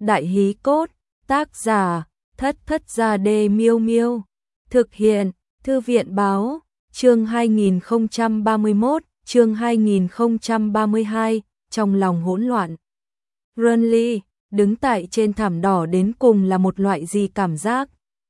Đại hí cốt, tác giả, Thất Thất Gia Đê Miêu Miêu. Thực hiện, Thư viện báo, chương 2031, chương 2032, trong lòng hỗn loạn. Renly, đứng tại trên thảm đỏ đến cùng là một loại gì cảm giác?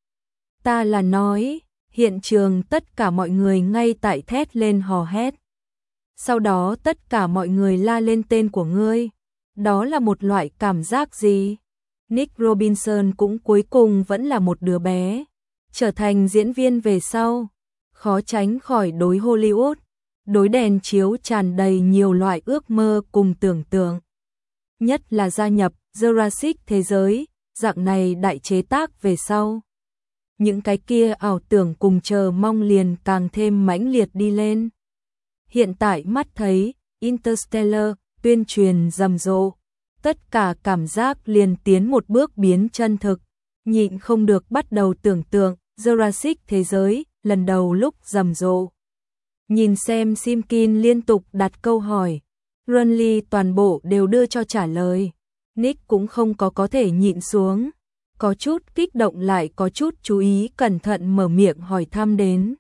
Ta là nói, hiện trường tất cả mọi người ngay tại thét lên hò hét. Sau đó tất cả mọi người la lên tên của ngươi. Đó là một loại cảm giác gì? Nick Robinson cũng cuối cùng vẫn là một đứa bé. Trở thành diễn viên về sau, khó tránh khỏi đối Hollywood, đối đèn chiếu tràn đầy nhiều loại ước mơ cùng tưởng tượng. Nhất là gia nhập Jurassic thế giới, dạng này đại chế tác về sau. Những cái kia ảo tưởng cùng chờ mong liền càng thêm mãnh liệt đi lên. Hiện tại mắt thấy Interstellar tuyên truyền rầm rộ, tất cả cảm giác liền tiến một bước biến chân thực, nhịn không được bắt đầu tưởng tượng Jurassic thế giới lần đầu lúc rầm rộ. Nhìn xem Simkin liên tục đặt câu hỏi, Renly toàn bộ đều đưa cho trả lời. Nick cũng không có thể nhịn xuống, có chút kích động lại có chút chú ý cẩn thận mở miệng hỏi thăm đến.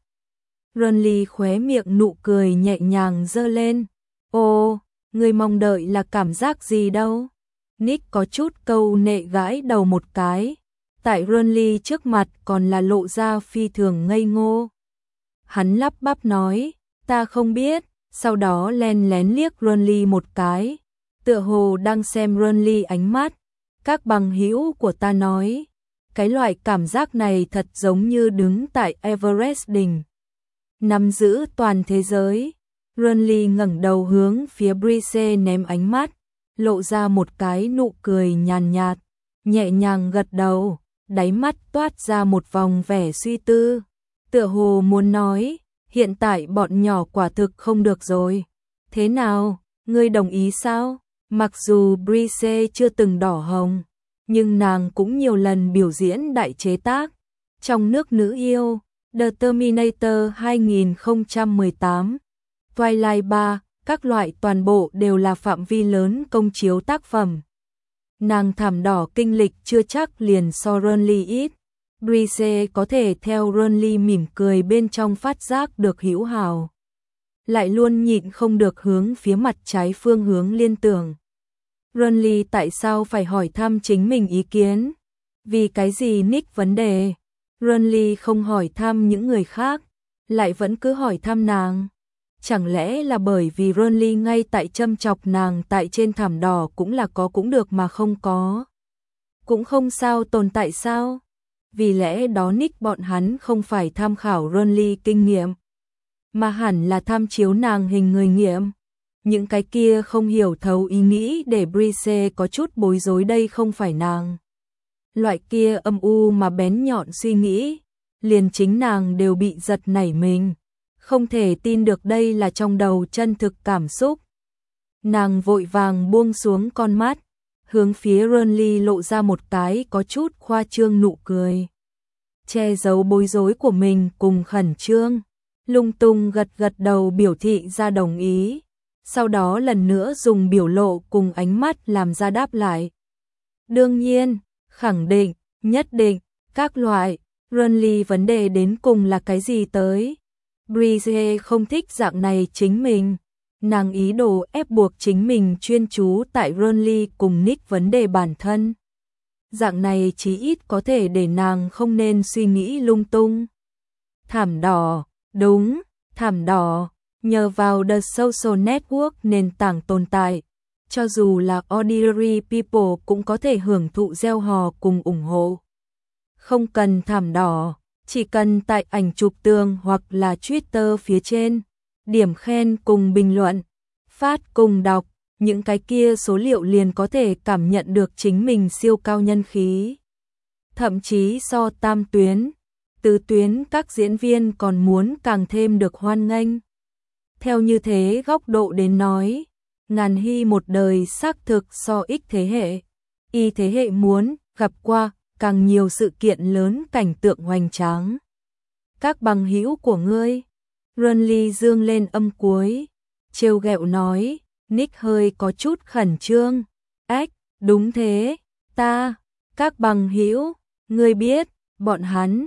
Renly khóe miệng nụ cười nhẹ nhàng giơ lên. Ồ, người mong đợi là cảm giác gì đâu? Nick có chút câu nệ gãi đầu một cái. Tại Renly trước mặt còn là lộ ra phi thường ngây ngô. Hắn lắp bắp nói, ta không biết, sau đó len lén liếc Renly một cái. Tựa hồ đang xem Renly ánh mắt. Các bằng hữu của ta nói, cái loại cảm giác này thật giống như đứng tại Everest đỉnh, nắm giữ toàn thế giới. Renly ngẩng đầu hướng phía Brice ném ánh mắt, lộ ra một cái nụ cười nhàn nhạt, nhẹ nhàng gật đầu, đáy mắt toát ra một vòng vẻ suy tư, tựa hồ muốn nói, hiện tại bọn nhỏ quả thực không được rồi. Thế nào, ngươi đồng ý sao? Mặc dù Brice chưa từng đỏ hồng, nhưng nàng cũng nhiều lần biểu diễn đại chế tác. Trong nước nữ yêu, The Terminator 2018, Twilight 3, các loại toàn bộ đều là phạm vi lớn công chiếu tác phẩm. Nàng thảm đỏ kinh lịch chưa chắc liền so Renly ít. Brice có thể theo Renly mỉm cười bên trong phát giác được hữu hào. Lại luôn nhịn không được hướng phía mặt trái phương hướng liên tưởng. Renly tại sao phải hỏi thăm chính mình ý kiến? Vì cái gì Nick vấn đề? Renly không hỏi thăm những người khác, lại vẫn cứ hỏi thăm nàng. Chẳng lẽ là bởi vì Renly ngay tại châm chọc nàng tại trên thảm đỏ cũng là có cũng được mà không có cũng không sao tồn tại sao? Vì lẽ đó Nick bọn hắn không phải tham khảo Renly kinh nghiệm, mà hẳn là tham chiếu nàng hình người nghiệm. Những cái kia không hiểu thấu ý nghĩ để Brice có chút bối rối, đây không phải nàng. Loại kia âm u mà bén nhọn suy nghĩ, liền chính nàng đều bị giật nảy mình. Không thể tin được đây là trong đầu chân thực cảm xúc. Nàng vội vàng buông xuống con mắt, hướng phía Renly lộ ra một cái có chút khoa trương nụ cười. Che giấu bối rối của mình cùng khẩn trương, lung tung gật gật đầu biểu thị ra đồng ý. Sau đó lần nữa dùng biểu lộ cùng ánh mắt làm ra đáp lại. Đương nhiên, khẳng định, nhất định, các loại. Renly vấn đề đến cùng là cái gì tới? Brice không thích dạng này chính mình. Nàng ý đồ ép buộc chính mình chuyên chú tại Renly cùng Nick vấn đề bản thân. Dạng này chí ít có thể để nàng không nên suy nghĩ lung tung. Thảm đỏ, đúng, thảm đỏ. Nhờ vào The Social Network nền tảng tồn tại, cho dù là ordinary people cũng có thể hưởng thụ gieo hò cùng ủng hộ. Không cần thảm đỏ, chỉ cần tại ảnh chụp tường hoặc là Twitter phía trên, điểm khen cùng bình luận, phát cùng đọc, những cái kia số liệu liền có thể cảm nhận được chính mình siêu cao nhân khí. Thậm chí so tam tuyến, tứ tuyến các diễn viên còn muốn càng thêm được hoan nghênh. Theo như thế góc độ đến nói, ngàn hy một đời xác thực so ích thế hệ. Y thế hệ muốn gặp qua càng nhiều sự kiện lớn cảnh tượng hoành tráng. Các bằng hữu của ngươi, Renly dương lên âm cuối, trêu ghẹo nói, Nick hơi có chút khẩn trương. Ách, đúng thế, Các bằng hữu, ngươi biết, bọn hắn,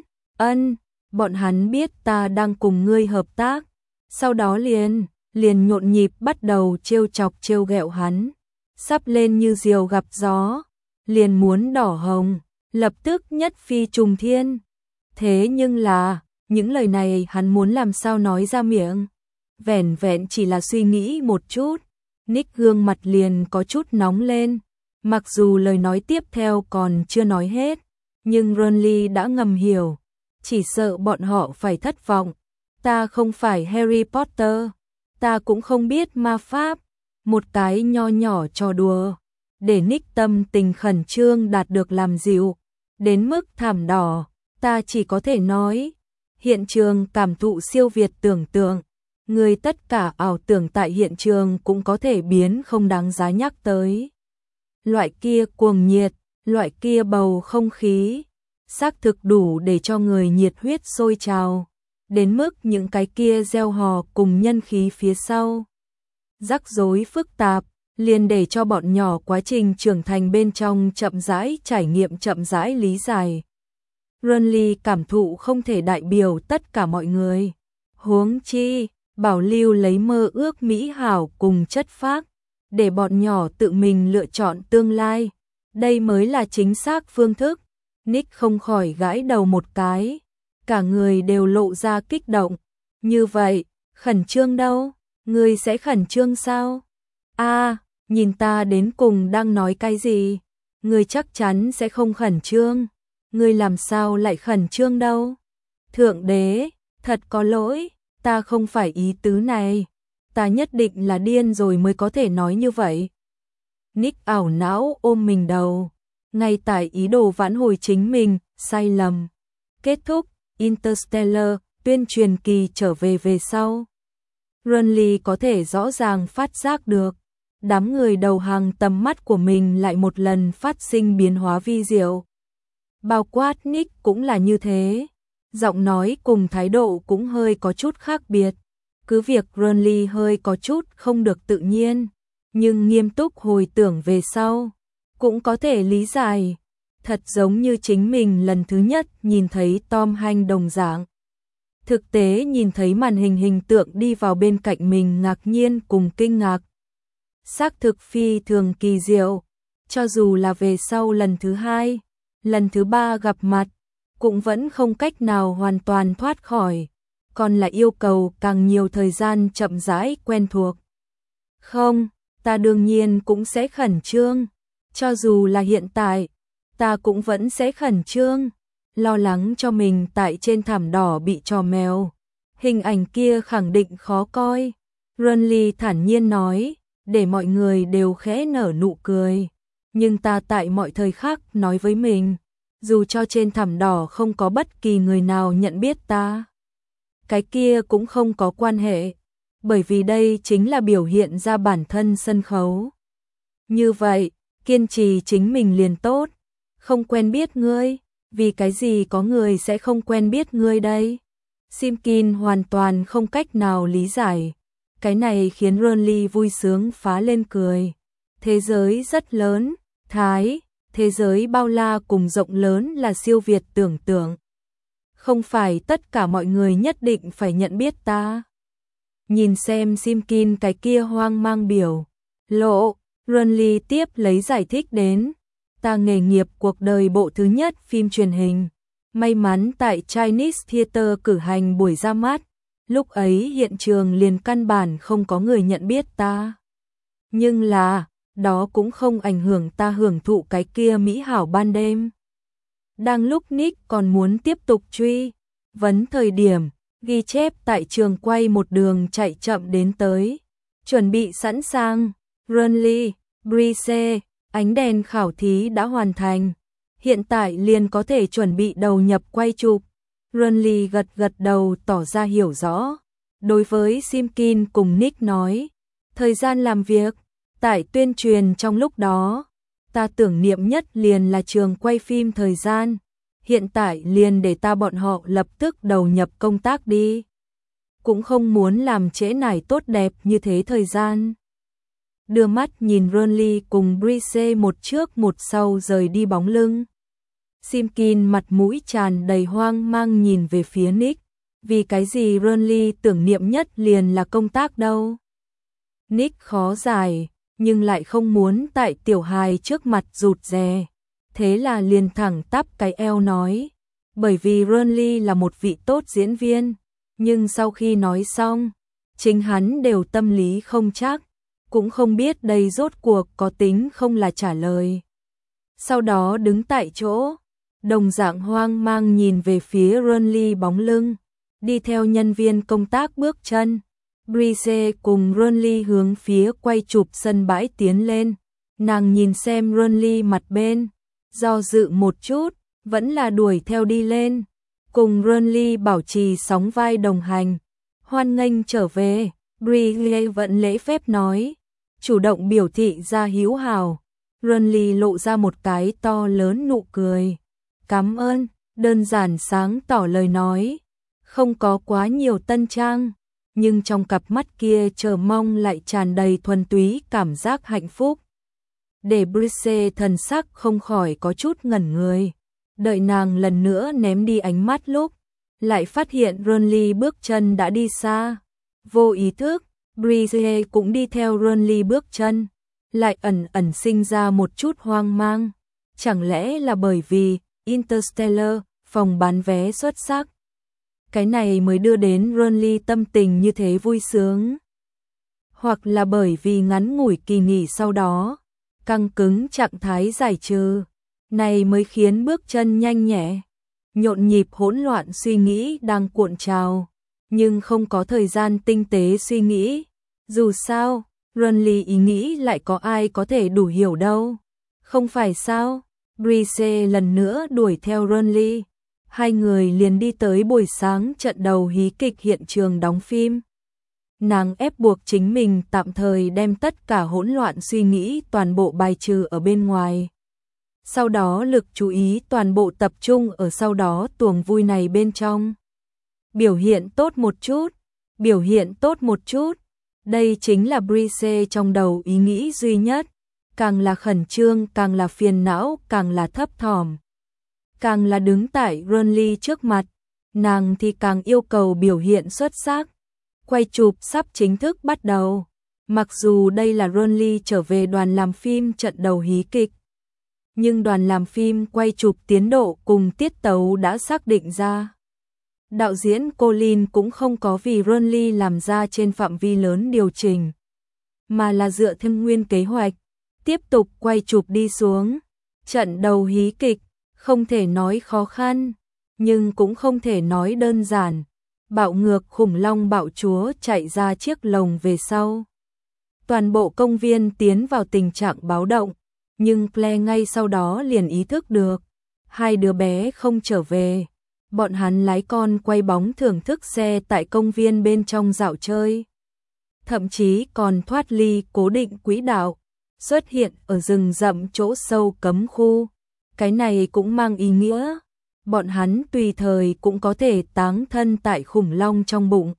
bọn hắn biết ta đang cùng ngươi hợp tác. Sau đó liền nhộn nhịp bắt đầu trêu chọc trêu ghẹo hắn. Sắp lên như diều gặp gió, liền muốn đỏ hồng, lập tức nhất phi trùng thiên. Thế nhưng là, những lời này hắn muốn làm sao nói ra miệng. Vẻn vẹn chỉ là suy nghĩ một chút, Nick gương mặt liền có chút nóng lên. Mặc dù lời nói tiếp theo còn chưa nói hết, nhưng Ronly đã ngầm hiểu, chỉ sợ bọn họ phải thất vọng. Ta không phải Harry Potter, ta cũng không biết ma pháp, một cái nho nhỏ trò đùa, để Nick tâm tình khẩn trương đạt được làm dịu, đến mức thảm đỏ, ta chỉ có thể nói, hiện trường cảm thụ siêu việt tưởng tượng, người tất cả ảo tưởng tại hiện trường cũng có thể biến không đáng giá nhắc tới. Loại kia cuồng nhiệt, loại kia bầu không khí, xác thực đủ để cho người nhiệt huyết sôi trào, đến mức những cái kia gieo hò cùng nhân khí phía sau. Rắc rối phức tạp, liền để cho bọn nhỏ quá trình trưởng thành bên trong chậm rãi trải nghiệm chậm rãi lý giải. Ronly cảm thụ không thể đại biểu tất cả mọi người. Huống chi, bảo lưu lấy mơ ước mỹ hảo cùng chất phác, để bọn nhỏ tự mình lựa chọn tương lai. Đây mới là chính xác phương thức. Nick không khỏi gãi đầu một cái. Cả người đều lộ ra kích động. Như vậy, khẩn trương đâu? Ngươi sẽ khẩn trương sao? Nhìn ta đến cùng đang nói cái gì? Ngươi chắc chắn sẽ không khẩn trương. Ngươi làm sao lại khẩn trương đâu? Thượng đế, thật có lỗi, ta không phải ý tứ này. Ta nhất định là điên rồi mới có thể nói như vậy. Nick ảo não ôm mình đầu. Ngay tại ý đồ vãn hồi chính mình, sai lầm. Kết thúc, Interstellar, tuyên truyền kỳ trở về sau. Ronly có thể rõ ràng phát giác được. Đám người đầu hàng tầm mắt của mình lại một lần phát sinh biến hóa vi diệu. Bao quát Nick cũng là như thế. Giọng nói cùng thái độ cũng hơi có chút khác biệt. Cứ việc Ronly hơi có chút không được tự nhiên, nhưng nghiêm túc hồi tưởng về sau, cũng có thể lý giải. Thật giống như chính mình lần thứ nhất nhìn thấy Tom Hanks đồng dạng. Thực tế nhìn thấy màn hình hình tượng đi vào bên cạnh mình ngạc nhiên cùng kinh ngạc. Xác thực phi thường kỳ diệu, cho dù là về sau lần thứ hai, lần thứ ba gặp mặt, cũng vẫn không cách nào hoàn toàn thoát khỏi, còn là yêu cầu càng nhiều thời gian chậm rãi quen thuộc. Không, ta đương nhiên cũng sẽ khẩn trương, cho dù là hiện tại, ta cũng vẫn sẽ khẩn trương, lo lắng cho mình tại trên thảm đỏ bị trò mèo. Hình ảnh kia khẳng định khó coi. Ronly thản nhiên nói, để mọi người đều khẽ nở nụ cười. Nhưng ta tại mọi thời khắc nói với mình, dù cho trên thảm đỏ không có bất kỳ người nào nhận biết ta, cái kia cũng không có quan hệ, bởi vì đây chính là biểu hiện ra bản thân sân khấu. Như vậy, kiên trì chính mình liền tốt. Không quen biết ngươi, vì cái gì có người sẽ không quen biết ngươi đây? Simkin hoàn toàn không cách nào lý giải. Cái này khiến Ronly vui sướng phá lên cười. Thế giới rất lớn, thế giới bao la cùng rộng lớn là siêu việt tưởng tượng. Không phải tất cả mọi người nhất định phải nhận biết ta. Nhìn xem Simkin cái kia hoang mang biểu lộ, Ronly tiếp lấy giải thích đến. Ta nghề nghiệp cuộc đời bộ thứ nhất phim truyền hình. May mắn tại Chinese Theater cử hành buổi ra mắt. Lúc ấy hiện trường liền căn bản không có người nhận biết ta. Nhưng là, đó cũng không ảnh hưởng ta hưởng thụ cái kia mỹ hảo ban đêm. Đang lúc Nick còn muốn tiếp tục truy vấn thời điểm, ghi chép tại trường quay một đường chạy chậm đến tới. Chuẩn bị sẵn sàng, Ronly, Brice, ánh đèn khảo thí đã hoàn thành. Hiện tại liền có thể chuẩn bị đầu nhập quay chụp. Ronly gật đầu tỏ ra hiểu rõ. Đối với Simkin cùng Nick nói, thời gian làm việc, tại tuyên truyền trong lúc đó, ta tưởng niệm nhất liền là trường quay phim thời gian. Hiện tại liền để ta bọn họ lập tức đầu nhập công tác đi. Cũng không muốn làm trễ nải tốt đẹp như thế thời gian. đưa mắt nhìn Renly cùng Brice một trước một sau rời đi bóng lưng. Simkin mặt mũi tràn đầy hoang mang nhìn về phía Nick, vì cái gì Renly tưởng niệm nhất liền là công tác đâu. Nick khó giải, nhưng lại không muốn tại tiểu hài trước mặt rụt rè, thế là liền thẳng tắp cái eo nói, bởi vì Renly là một vị tốt diễn viên, nhưng sau khi nói xong, chính hắn đều tâm lý không chắc, cũng không biết đây rốt cuộc có tính không là trả lời. Sau đó đứng tại chỗ, đồng dạng hoang mang nhìn về phía Renly bóng lưng, đi theo nhân viên công tác bước chân. Brice cùng Renly hướng phía quay chụp sân bãi tiến lên, nàng nhìn xem Renly mặt bên, do dự một chút, vẫn là đuổi theo đi lên, cùng Renly bảo trì sóng vai đồng hành. Hoan nghênh trở về, Brice vẫn lễ phép nói, chủ động biểu thị ra hữu hảo. Renly lộ ra một cái to lớn nụ cười. Cảm ơn, đơn giản sáng tỏ lời nói, không có quá nhiều tân trang, nhưng trong cặp mắt kia chờ mong lại tràn đầy thuần túy cảm giác hạnh phúc. Để Brice thần sắc không khỏi có chút ngẩn người, đợi nàng lần nữa ném đi ánh mắt lúc, lại phát hiện Renly bước chân đã đi xa. Vô ý thức, Brice cũng đi theo Renly bước chân, lại ẩn ẩn sinh ra một chút hoang mang. Chẳng lẽ là bởi vì Interstellar, phòng bán vé xuất sắc, cái này mới đưa đến Renly tâm tình như thế vui sướng? Hoặc là bởi vì ngắn ngủi kỳ nghỉ sau đó, căng cứng trạng thái giải trừ, này mới khiến bước chân nhanh nhẹ, nhộn nhịp hỗn loạn suy nghĩ đang cuộn trào, nhưng không có thời gian tinh tế suy nghĩ. Dù sao, Renly ý nghĩ lại có ai có thể đủ hiểu đâu. Không phải sao? Brice lần nữa đuổi theo Renly. Hai người liền đi tới buổi sáng trận đầu hí kịch hiện trường đóng phim. Nàng ép buộc chính mình tạm thời đem tất cả hỗn loạn suy nghĩ toàn bộ bài trừ ở bên ngoài. Sau đó lực chú ý toàn bộ tập trung ở sau đó tuồng vui này bên trong. Biểu hiện tốt một chút, biểu hiện tốt một chút. Đây chính là Brice trong đầu ý nghĩ duy nhất. Càng là khẩn trương, càng là phiền não, càng là thấp thỏm. Càng là đứng tại Renly trước mặt, nàng thì càng yêu cầu biểu hiện xuất sắc. Quay chụp sắp chính thức bắt đầu. Mặc dù đây là Renly trở về đoàn làm phim trận đầu hí kịch, nhưng đoàn làm phim quay chụp tiến độ cùng tiết tấu đã xác định ra. Đạo diễn Colin cũng không có vì Renly làm ra trên phạm vi lớn điều chỉnh, mà là dựa theo nguyên kế hoạch, tiếp tục quay chụp đi xuống. Trận đầu hí kịch, không thể nói khó khăn, nhưng cũng không thể nói đơn giản. Bạo ngược khủng long bạo chúa chạy ra chiếc lồng về sau. Toàn bộ công viên tiến vào tình trạng báo động, nhưng Claire ngay sau đó liền ý thức được. Hai đứa bé không trở về. Bọn hắn lái con quay bóng thưởng thức xe tại công viên bên trong dạo chơi. Thậm chí còn thoát ly cố định quỹ đạo, xuất hiện ở rừng rậm chỗ sâu cấm khu. Cái này cũng mang ý nghĩa, bọn hắn tùy thời cũng có thể táng thân tại khủng long trong bụng.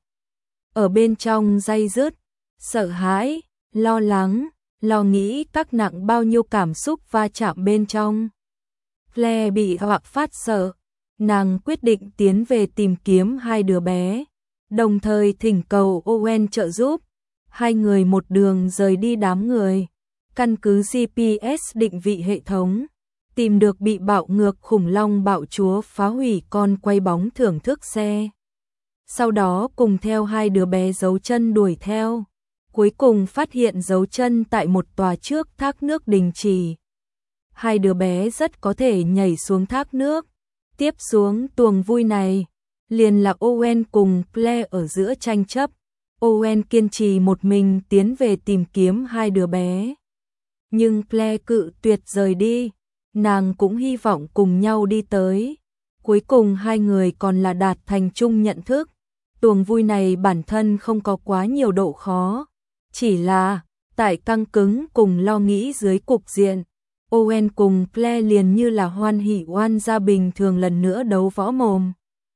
Ở bên trong day dứt, sợ hãi, lo lắng, lo nghĩ các nặng bao nhiêu cảm xúc va chạm bên trong. Claire bị hoặc phát sợ, nàng quyết định tiến về tìm kiếm hai đứa bé, đồng thời thỉnh cầu Owen trợ giúp. Hai người một đường rời đi đám người, căn cứ GPS định vị hệ thống, tìm được bị bạo ngược khủng long bạo chúa phá hủy con quay bóng thưởng thức xe. Sau đó cùng theo hai đứa bé giấu chân đuổi theo, cuối cùng phát hiện dấu chân tại một tòa trước thác nước đình chỉ. Hai đứa bé rất có thể nhảy xuống thác nước. Tiếp xuống tuồng vui này, liền là Owen cùng Claire ở giữa tranh chấp. Owen kiên trì một mình tiến về tìm kiếm hai đứa bé, nhưng Claire cự tuyệt rời đi. Nàng cũng hy vọng cùng nhau đi tới. Cuối cùng hai người còn là đạt thành chung nhận thức. Tuồng vui này bản thân không có quá nhiều độ khó, chỉ là tại căng cứng cùng lo nghĩ dưới cục diện, Owen cùng Claire liền như là hoan hỉ oan gia bình thường lần nữa đấu võ mồm.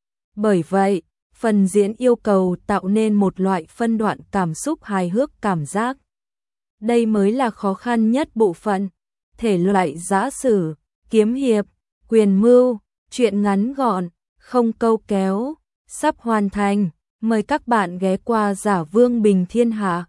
Bởi vậy, phần diễn yêu cầu tạo nên một loại phân đoạn cảm xúc hài hước cảm giác. Đây mới là khó khăn nhất bộ phận. Thể loại giã sử, kiếm hiệp, quyền mưu, truyện ngắn gọn, không câu kéo, sắp hoàn thành. Mời các bạn ghé qua Giả Vương Bình Thiên Hạ.